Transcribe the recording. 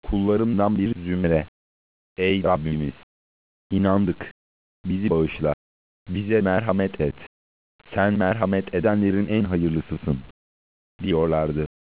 kullarından bir zümre. Ey Rabbimiz! İnandık. Bizi bağışla. Bize merhamet et. Sen merhamet edenlerin en hayırlısısın, diyorlardı.